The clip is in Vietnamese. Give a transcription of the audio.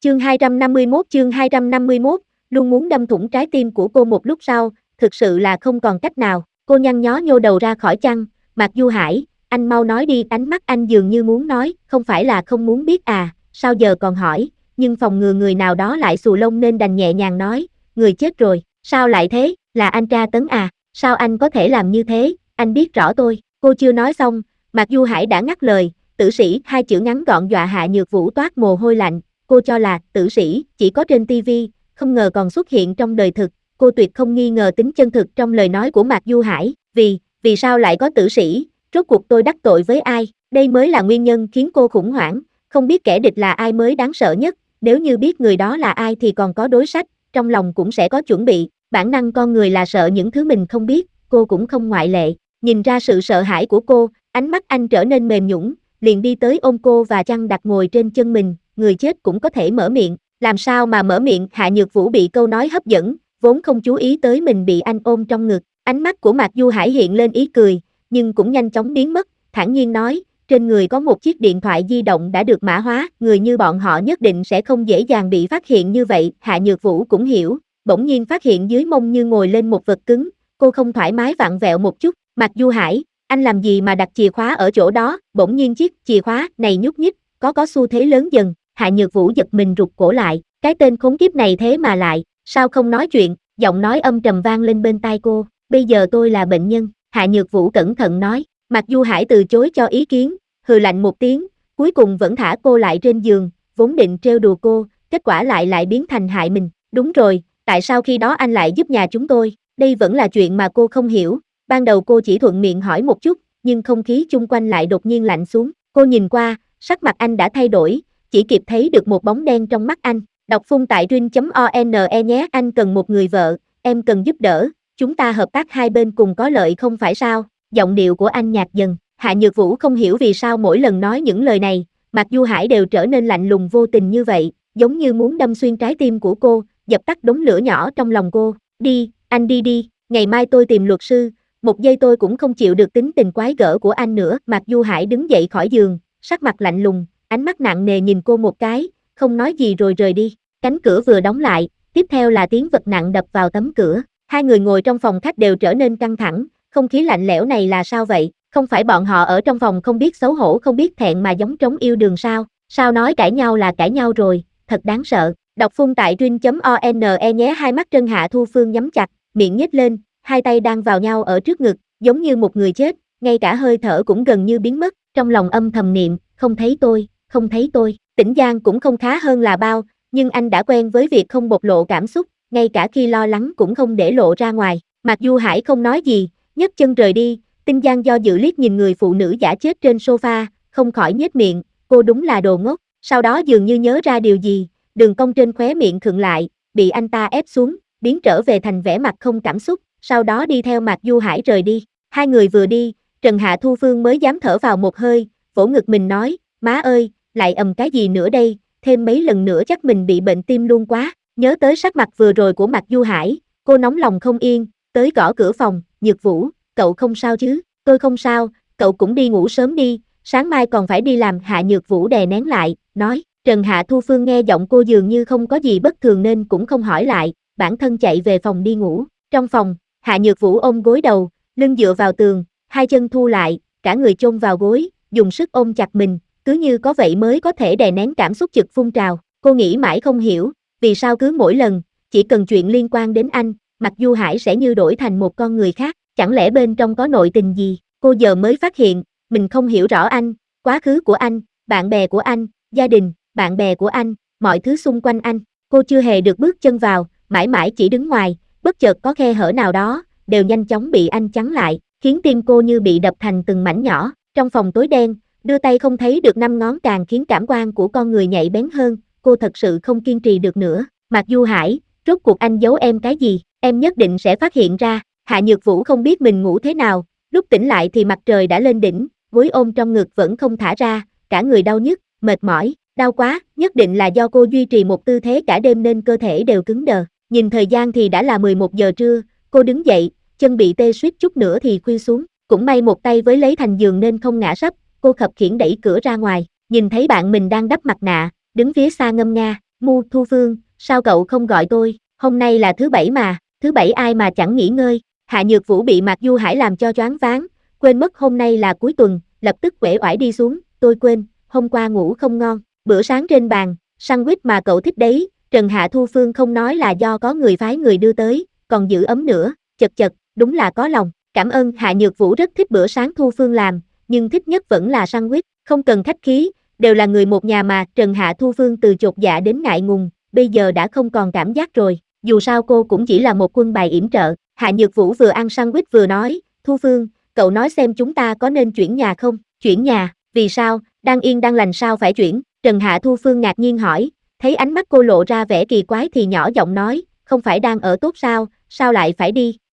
Chương 251, luôn muốn đâm thủng trái tim của cô một lúc sau, thực sự là không còn cách nào, cô nhăn nhó nhô đầu ra khỏi chăn, Mạc Du Hải, anh mau nói đi, ánh mắt anh dường như muốn nói, không phải là không muốn biết à, sao giờ còn hỏi, nhưng phòng ngừa người nào đó lại xù lông nên đành nhẹ nhàng nói, người chết rồi, sao lại thế, là anh tra tấn à, sao anh có thể làm như thế, anh biết rõ tôi, cô chưa nói xong, Mạc Du Hải đã ngắt lời, tử sĩ, hai chữ ngắn gọn dọa Hạ Nhược Vũ toát mồ hôi lạnh, cô cho là tử sĩ chỉ có trên TV, không ngờ còn xuất hiện trong đời thực, cô tuyệt không nghi ngờ tính chân thực trong lời nói của Mạc Du Hải, vì sao lại có tử sĩ, rốt cuộc tôi đắc tội với ai, đây mới là nguyên nhân khiến cô khủng hoảng, không biết kẻ địch là ai mới đáng sợ nhất, nếu như biết người đó là ai thì còn có đối sách, trong lòng cũng sẽ có chuẩn bị, bản năng con người là sợ những thứ mình không biết, cô cũng không ngoại lệ, nhìn ra sự sợ hãi của cô, ánh mắt anh trở nên mềm nhũn, liền đi tới ôm cô và chăn đặt ngồi trên chân mình, người chết cũng có thể mở miệng, làm sao mà mở miệng, Hạ Nhược Vũ bị câu nói hấp dẫn, vốn không chú ý tới mình bị anh ôm trong ngực, ánh mắt của Mạc Du Hải hiện lên ý cười, nhưng cũng nhanh chóng biến mất, thản nhiên nói, trên người có một chiếc điện thoại di động đã được mã hóa, người như bọn họ nhất định sẽ không dễ dàng bị phát hiện như vậy, Hạ Nhược Vũ cũng hiểu, bỗng nhiên phát hiện dưới mông như ngồi lên một vật cứng, cô không thoải mái vặn vẹo một chút, Mạc Du Hải, anh làm gì mà đặt chìa khóa ở chỗ đó, bỗng nhiên chiếc chìa khóa này nhúc nhích, có xu thế lớn dần, Hạ Nhược Vũ giật mình rụt cổ lại, cái tên khốn kiếp này thế mà lại, sao không nói chuyện, giọng nói âm trầm vang lên bên tai cô, bây giờ tôi là bệnh nhân, Hạ Nhược Vũ cẩn thận nói, Mạc Du Hải từ chối cho ý kiến, hừ lạnh một tiếng, cuối cùng vẫn thả cô lại trên giường, vốn định trêu đùa cô, kết quả lại biến thành hại mình, đúng rồi, tại sao khi đó anh lại giúp nhà chúng tôi, đây vẫn là chuyện mà cô không hiểu, ban đầu cô chỉ thuận miệng hỏi một chút, nhưng không khí chung quanh lại đột nhiên lạnh xuống, cô nhìn qua, sắc mặt anh đã thay đổi, chỉ kịp thấy được một bóng đen trong mắt anh, đọc phun tại rin.one nhé, anh cần một người vợ, em cần giúp đỡ, chúng ta hợp tác hai bên cùng có lợi không phải sao, giọng điệu của anh nhạt dần, Hạ Nhược Vũ không hiểu vì sao mỗi lần nói những lời này, Mạc Du Hải đều trở nên lạnh lùng vô tình như vậy, giống như muốn đâm xuyên trái tim của cô, dập tắt đống lửa nhỏ trong lòng cô, đi, anh đi, ngày mai tôi tìm luật sư, một giây tôi cũng không chịu được tính tình quái gở của anh nữa, Mạc Du Hải đứng dậy khỏi giường, sắc mặt lạnh lùng, ánh mắt nặng nề nhìn cô một cái, không nói gì rồi rời đi, cánh cửa vừa đóng lại, tiếp theo là tiếng vật nặng đập vào tấm cửa, hai người ngồi trong phòng khách đều trở nên căng thẳng, không khí lạnh lẽo này là sao vậy, không phải bọn họ ở trong phòng không biết xấu hổ không biết thẹn mà giống trống yêu đương sao nói cãi nhau là cãi nhau rồi, thật đáng sợ, đọc phun tại rin.one nhé, hai mắt Trân Hạ Thu Phương nhắm chặt, miệng nhếch lên, hai tay đang vào nhau ở trước ngực, giống như một người chết, ngay cả hơi thở cũng gần như biến mất, trong lòng âm thầm niệm, không thấy tôi, Tĩnh Giang cũng không khá hơn là bao, nhưng anh đã quen với việc không bộc lộ cảm xúc, ngay cả khi lo lắng cũng không để lộ ra ngoài, Mạc Du Hải không nói gì, nhấc chân rời đi, Tĩnh Giang do dự liếc nhìn người phụ nữ giả chết trên sofa, không khỏi nhếch miệng, cô đúng là đồ ngốc, sau đó dường như nhớ ra điều gì, đường cong trên khóe miệng khựng lại, bị anh ta ép xuống, biến trở về thành vẻ mặt không cảm xúc, sau đó đi theo Mạc Du Hải rời đi, hai người vừa đi, Trần Hạ Thu Phương mới dám thở vào một hơi, vỗ ngực mình nói, má ơi, lại ầm cái gì nữa đây, thêm mấy lần nữa chắc mình bị bệnh tim luôn quá, nhớ tới sắc mặt vừa rồi của Mạc Du Hải, cô nóng lòng không yên, tới gõ cửa phòng, Nhược Vũ, cậu không sao chứ, tôi không sao, cậu cũng đi ngủ sớm đi, sáng mai còn phải đi làm, Hạ Nhược Vũ đè nén lại, nói, Trần Hạ Thu Phương nghe giọng cô dường như không có gì bất thường nên cũng không hỏi lại, bản thân chạy về phòng đi ngủ, trong phòng, Hạ Nhược Vũ ôm gối đầu, lưng dựa vào tường, hai chân thu lại, cả người chôn vào gối, dùng sức ôm chặt mình, cứ như có vậy mới có thể đè nén cảm xúc chực phun trào, cô nghĩ mãi không hiểu, vì sao cứ mỗi lần, chỉ cần chuyện liên quan đến anh, Mạc Du Hải sẽ như đổi thành một con người khác, chẳng lẽ bên trong có nội tình gì, cô giờ mới phát hiện, mình không hiểu rõ anh, quá khứ của anh, bạn bè của anh, gia đình, bạn bè của anh, mọi thứ xung quanh anh, cô chưa hề được bước chân vào, mãi mãi chỉ đứng ngoài, bất chợt có khe hở nào đó, đều nhanh chóng bị anh chắn lại, khiến tim cô như bị đập thành từng mảnh nhỏ, trong phòng tối đen, đưa tay không thấy được năm ngón càng khiến cảm quan của con người nhạy bén hơn, cô thật sự không kiên trì được nữa, Mạc Du Hải, rốt cuộc anh giấu em cái gì, em nhất định sẽ phát hiện ra, Hạ Nhược Vũ không biết mình ngủ thế nào, lúc tỉnh lại thì mặt trời đã lên đỉnh, gối ôm trong ngực vẫn không thả ra, cả người đau nhức, mệt mỏi, đau quá, nhất định là do cô duy trì một tư thế cả đêm nên cơ thể đều cứng đờ, nhìn thời gian thì đã là 11 giờ trưa, cô đứng dậy, chân bị tê suýt chút nữa thì khuỵu xuống, cũng may một tay với lấy thành giường nên không ngã sấp, cô khập khiễng đẩy cửa ra ngoài, nhìn thấy bạn mình đang đắp mặt nạ, đứng phía xa ngâm nga, Thu Phương, sao cậu không gọi tôi, hôm nay là thứ bảy mà, thứ bảy ai mà chẳng nghỉ ngơi, Hạ Nhược Vũ bị Mạc Du Hải làm cho choáng váng, quên mất hôm nay là cuối tuần, lập tức uể oải đi xuống, tôi quên, hôm qua ngủ không ngon, bữa sáng trên bàn, sandwich mà cậu thích đấy, Trần Hạ Thu Phương không nói là do có người phái người đưa tới, còn giữ ấm nữa, chật chật, đúng là có lòng, cảm ơn. Hạ Nhược Vũ rất thích bữa sáng Thu Phương làm, nhưng thích nhất vẫn là sandwich, không cần khách khí, đều là người một nhà mà. Trần Hạ Thu Phương từ chột dạ đến ngại ngùng, bây giờ đã không còn cảm giác rồi, dù sao cô cũng chỉ là một quân bài yểm trợ. Hạ Nhược Vũ vừa ăn sandwich vừa nói, Thu Phương, cậu nói xem chúng ta có nên chuyển nhà không? Chuyển nhà, vì sao, đang yên đang lành sao phải chuyển? Trần Hạ Thu Phương ngạc nhiên hỏi, thấy ánh mắt cô lộ ra vẻ kỳ quái thì nhỏ giọng nói, không phải đang ở tốt sao, sao lại phải đi?